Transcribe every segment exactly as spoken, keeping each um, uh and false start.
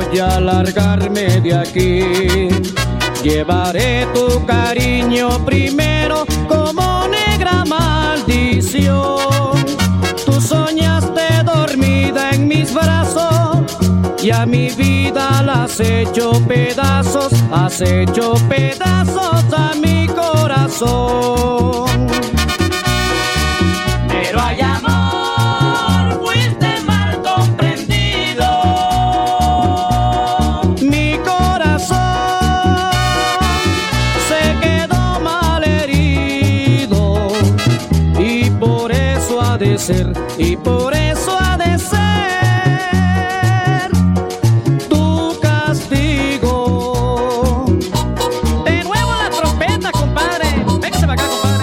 voy a largarme de aquí. Llevaré tu cariño primero como negra maldición. Tú soñaste dormida en mis brazos y a mi vida la has hecho pedazos, has hecho pedazos a mi corazón. Pero hay amor, fuiste mal comprendido. Mi corazón se quedó mal herido y por eso ha de ser, y por eso ha de ser tu castigo. De nuevo la trompeta, compadre. Véngase para acá, compadre.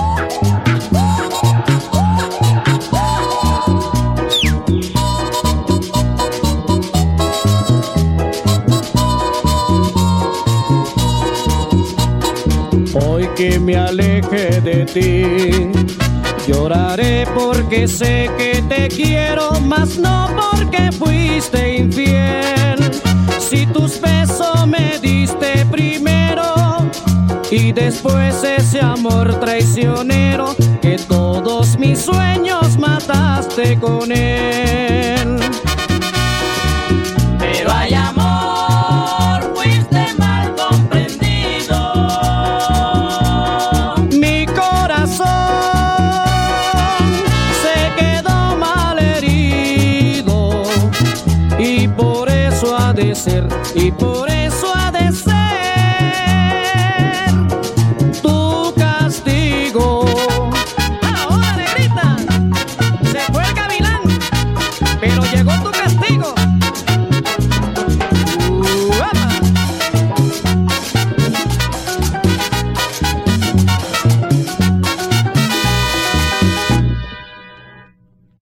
Hoy que me aleje de ti, lloraré porque sé que te quiero, mas no porque fuiste infiel. Si tus besos me diste primero y después ese amor traicionero, que todos mis sueños mataste con él. Pero hay amor, fuiste mal comprendido. Mi corazón se quedó mal herido y por eso ha de ser, y por